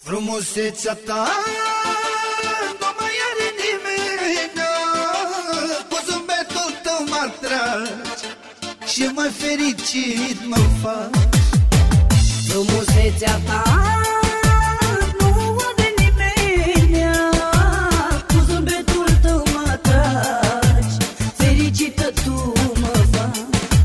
Frumusețea ta nu mai are nimeni, cu zâmbetul tău mă atragi și mai fericit mă faci. Frumusețea ta nu are nimeni, cu zâmbetul tău mă atragi, fericită tu mă faci.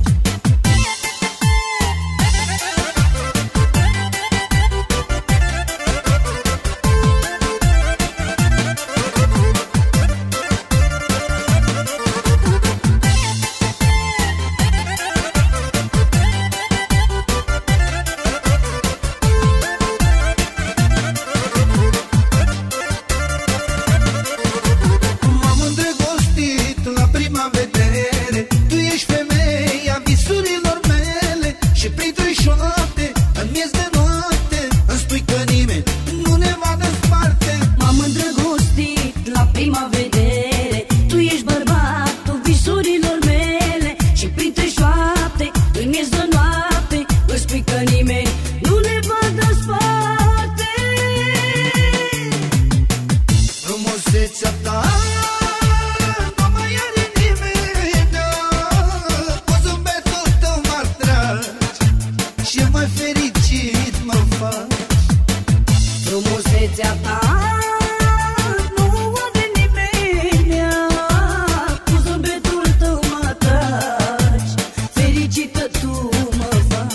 Frumusețea ta nu mai are nimeni, cu zâmbetul tău mă atragi și mai fericit mă faci. Frumusețea ta nu are nimeni, cu zâmbetul tău mă atragi, fericită tu mă faci.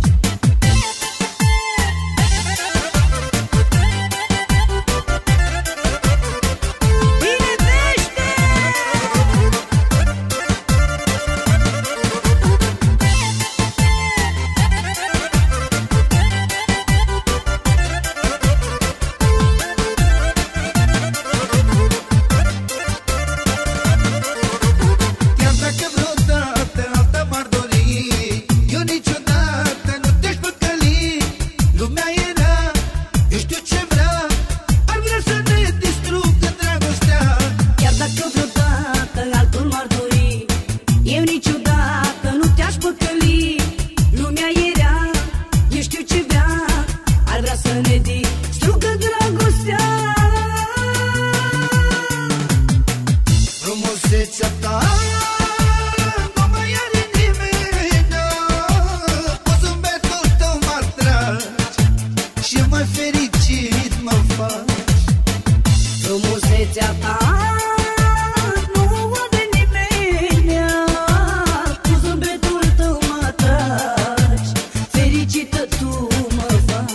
Frumusețea ta nu mai are nimeni, cu zâmbetul tău mă atragi și mai fericit mă faci. Frumusețea ta nu are nimeni, cu zâmbetul tău mă atragi, fericită tu mă faci.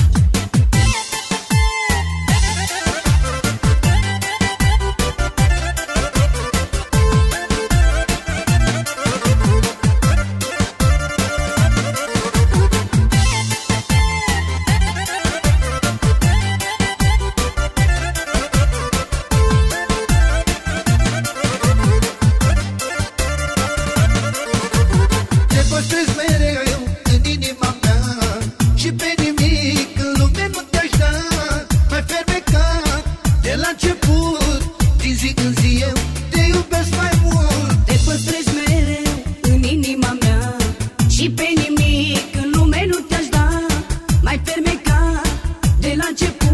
Păstrez mereu în inima mea și pe nimic în lume nu te-aș da. Mai fermecat de la început, din zi în zi eu te iubesc mai mult. Te păstrez mereu în inima mea și pe nimic în lume nu te-aș da. Mai fermecat de la început,